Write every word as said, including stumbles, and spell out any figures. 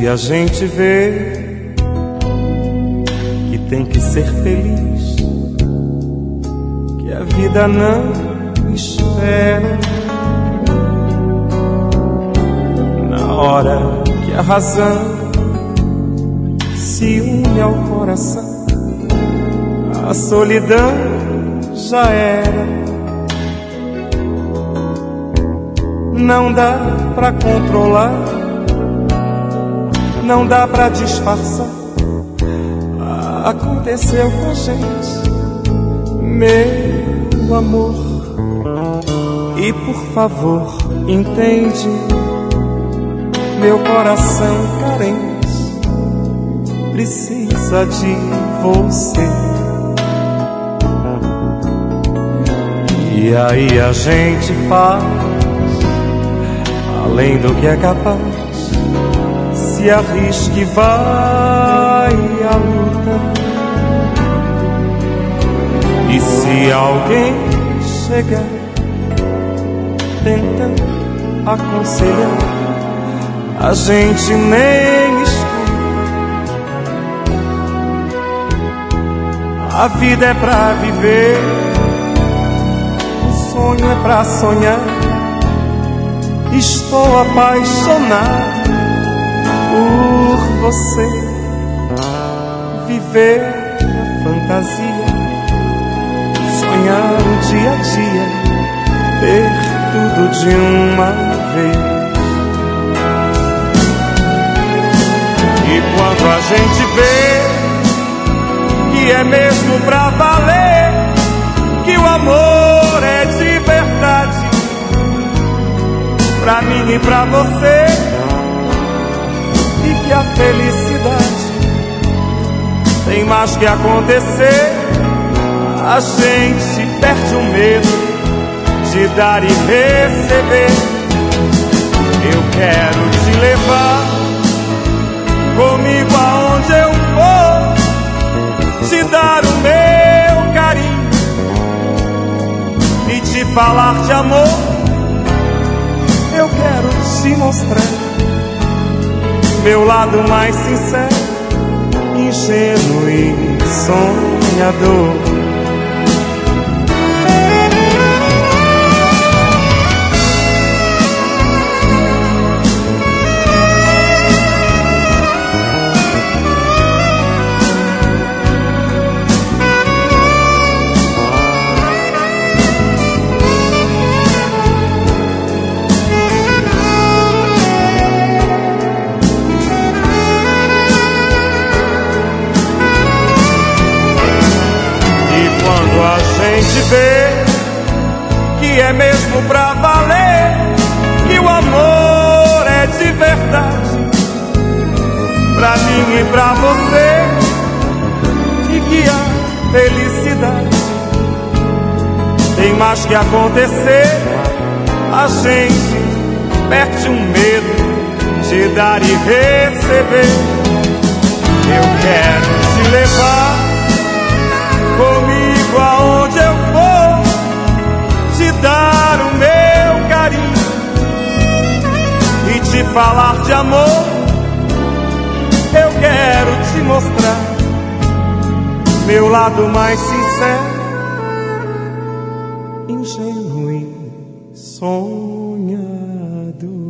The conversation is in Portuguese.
a gente vê que tem que ser feliz, que a vida não espera. Na hora que a razão se une ao coração, a solidão já era. Não dá pra controlar, não dá pra disfarçar. Aconteceu com a gente, meu amor. E por favor, entende, meu coração carente precisa de você. E aí a gente faz além do que é capaz, se arrisca e vai à luta. E se alguém chegar tentando aconselhar, a gente nem escuta. A vida é pra viver, o sonho é pra sonhar. Estou apaixonado por você. Viver a fantasia, sonhar o dia a dia, ter tudo de uma vez. E quando a gente vê que é mesmo pra valer, que o amor é de verdade, pra mim e pra você, e que a felicidade tem mais que acontecer, a gente perde o medo de dar e receber. Eu quero te levar comigo aonde eu for, te dar o meu carinho e te falar de amor. Eu quero te mostrar meu lado mais sincero, ingênuo e sonhador. Ver que é mesmo pra valer, que o amor é de verdade, pra mim e pra você, e que a felicidade tem mais que acontecer, a gente perde um medo de dar e receber. Eu quero te levar comigo aonde eu for, te dar o meu carinho e te falar de amor. Eu quero te mostrar meu lado mais sincero, ingênuo e sonhador.